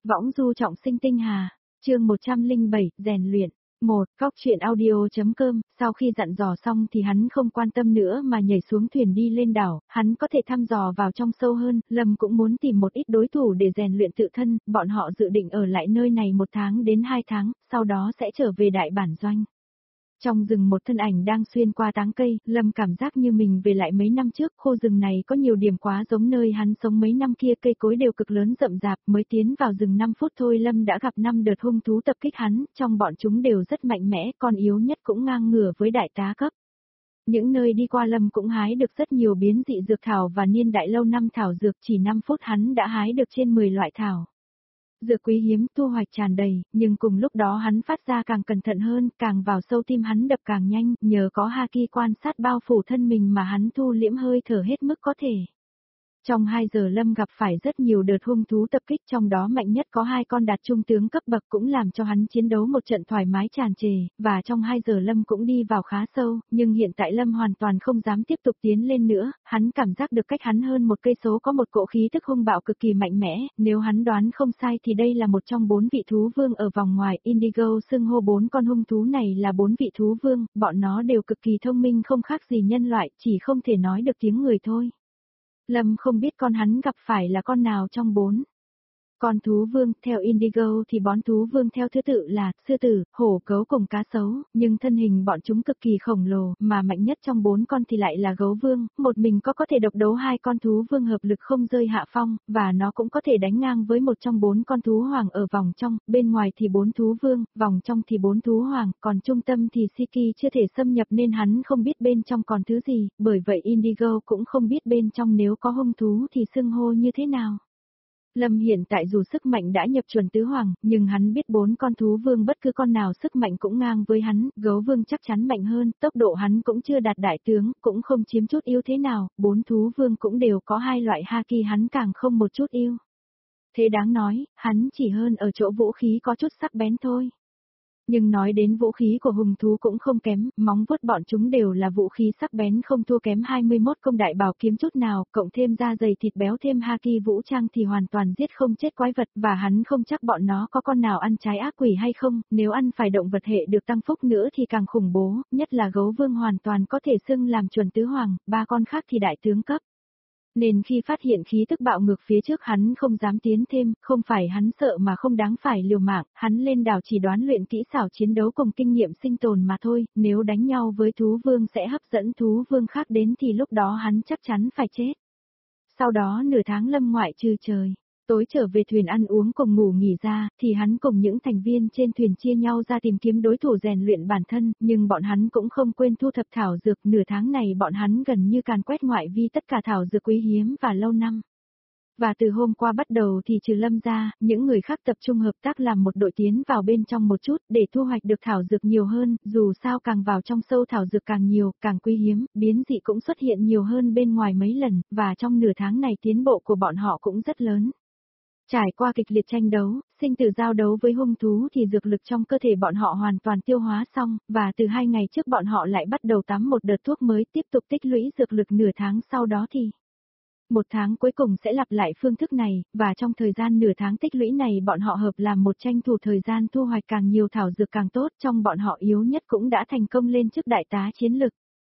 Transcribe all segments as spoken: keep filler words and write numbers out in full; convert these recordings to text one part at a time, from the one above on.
Võng du trọng sinh tinh hà, chương một trăm lẻ bảy, rèn luyện. một. Cóc truyện audio.com, sau khi dặn dò xong thì hắn không quan tâm nữa mà nhảy xuống thuyền đi lên đảo, hắn có thể thăm dò vào trong sâu hơn, Lâm cũng muốn tìm một ít đối thủ để rèn luyện tự thân, bọn họ dự định ở lại nơi này một tháng đến hai tháng, sau đó sẽ trở về đại bản doanh. Trong rừng một thân ảnh đang xuyên qua táng cây, Lâm cảm giác như mình về lại mấy năm trước, khu rừng này có nhiều điểm quá giống nơi hắn sống mấy năm kia, cây cối đều cực lớn rậm rạp, mới tiến vào rừng năm phút thôi Lâm đã gặp năm đợt hung thú tập kích hắn, trong bọn chúng đều rất mạnh mẽ, con yếu nhất cũng ngang ngửa với đại tá cấp. Những nơi đi qua Lâm cũng hái được rất nhiều biến dị dược thảo và niên đại lâu năm thảo dược, chỉ năm phút hắn đã hái được trên mười loại thảo. Dược quý hiếm thu hoạch tràn đầy, nhưng cùng lúc đó hắn phát ra càng cẩn thận hơn, càng vào sâu tim hắn đập càng nhanh, nhờ có haki quan sát bao phủ thân mình mà hắn thu liễm hơi thở hết mức có thể. Trong hai giờ Lâm gặp phải rất nhiều đợt hung thú tập kích, trong đó mạnh nhất có hai con đạt trung tướng cấp bậc cũng làm cho hắn chiến đấu một trận thoải mái tràn trề, và trong hai giờ Lâm cũng đi vào khá sâu, nhưng hiện tại Lâm hoàn toàn không dám tiếp tục tiến lên nữa, hắn cảm giác được cách hắn hơn một cây số có một cỗ khí tức hung bạo cực kỳ mạnh mẽ, nếu hắn đoán không sai thì đây là một trong bốn vị thú vương ở vòng ngoài, Indigo xưng hô bốn con hung thú này là bốn vị thú vương, bọn nó đều cực kỳ thông minh không khác gì nhân loại, chỉ không thể nói được tiếng người thôi. Lâm không biết con hắn gặp phải là con nào trong bốn con thú vương, theo Indigo thì bốn thú vương theo thứ tự là sư tử, hổ, gấu cùng cá sấu, nhưng thân hình bọn chúng cực kỳ khổng lồ, mà mạnh nhất trong bốn con thì lại là gấu vương, một mình có có thể độc đấu hai con thú vương hợp lực không rơi hạ phong, và nó cũng có thể đánh ngang với một trong bốn con thú hoàng ở vòng trong, bên ngoài thì bốn thú vương, vòng trong thì bốn thú hoàng, còn trung tâm thì Siki chưa thể xâm nhập nên hắn không biết bên trong còn thứ gì, bởi vậy Indigo cũng không biết bên trong nếu có hung thú thì xưng hô như thế nào. Lâm hiện tại dù sức mạnh đã nhập chuẩn tứ hoàng, nhưng hắn biết bốn con thú vương bất cứ con nào sức mạnh cũng ngang với hắn, gấu vương chắc chắn mạnh hơn, tốc độ hắn cũng chưa đạt đại tướng, cũng không chiếm chút ưu thế nào, bốn thú vương cũng đều có hai loại haki hắn càng không một chút ưu. Thế đáng nói, hắn chỉ hơn ở chỗ vũ khí có chút sắc bén thôi. Nhưng nói đến vũ khí của hung thú cũng không kém, móng vuốt bọn chúng đều là vũ khí sắc bén không thua kém hai mươi mốt công đại bảo kiếm chút nào, cộng thêm da dày thịt béo thêm haki vũ trang thì hoàn toàn giết không chết quái vật, và hắn không chắc bọn nó có con nào ăn trái ác quỷ hay không, nếu ăn phải động vật hệ được tăng phúc nữa thì càng khủng bố, nhất là gấu vương hoàn toàn có thể xưng làm chuẩn tứ hoàng, ba con khác thì đại tướng cấp. Nên khi phát hiện khí tức bạo ngược phía trước hắn không dám tiến thêm, không phải hắn sợ mà không đáng phải liều mạng, hắn lên đảo chỉ đoán luyện kỹ xảo chiến đấu cùng kinh nghiệm sinh tồn mà thôi, nếu đánh nhau với thú vương sẽ hấp dẫn thú vương khác đến thì lúc đó hắn chắc chắn phải chết. Sau đó nửa tháng Lâm ngoại trừ trời, tối trở về thuyền ăn uống cùng ngủ nghỉ ra, thì hắn cùng những thành viên trên thuyền chia nhau ra tìm kiếm đối thủ rèn luyện bản thân, nhưng bọn hắn cũng không quên thu thập thảo dược, nửa tháng này bọn hắn gần như càn quét ngoại vi tất cả thảo dược quý hiếm và lâu năm. Và từ hôm qua bắt đầu thì trừ Lâm ra, những người khác tập trung hợp tác làm một đội tiến vào bên trong một chút để thu hoạch được thảo dược nhiều hơn, dù sao càng vào trong sâu thảo dược càng nhiều, càng quý hiếm, biến dị cũng xuất hiện nhiều hơn bên ngoài mấy lần, và trong nửa tháng này tiến bộ của bọn họ cũng rất lớn. Trải qua kịch liệt tranh đấu, sinh tử giao đấu với hung thú thì dược lực trong cơ thể bọn họ hoàn toàn tiêu hóa xong, và từ hai ngày trước bọn họ lại bắt đầu tắm một đợt thuốc mới tiếp tục tích lũy dược lực nửa tháng sau đó thì... Một tháng cuối cùng sẽ lặp lại phương thức này, và trong thời gian nửa tháng tích lũy này bọn họ hợp làm một tranh thủ thời gian thu hoạch càng nhiều thảo dược càng tốt, trong bọn họ yếu nhất cũng đã thành công lên chức đại tá chiến lực.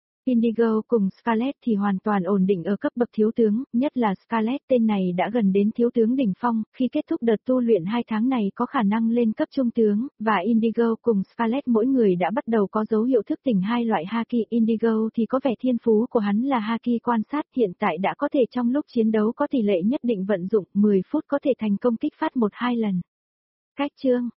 Indigo cùng Scarlet thì hoàn toàn ổn định ở cấp bậc thiếu tướng, nhất là Scarlet tên này đã gần đến thiếu tướng đỉnh phong, khi kết thúc đợt tu luyện hai tháng này có khả năng lên cấp trung tướng, và Indigo cùng Scarlet mỗi người đã bắt đầu có dấu hiệu thức tỉnh hai loại haki. Indigo thì có vẻ thiên phú của hắn là haki quan sát, hiện tại đã có thể trong lúc chiến đấu có tỷ lệ nhất định vận dụng, mười phút có thể thành công kích phát một hai lần. Cách chương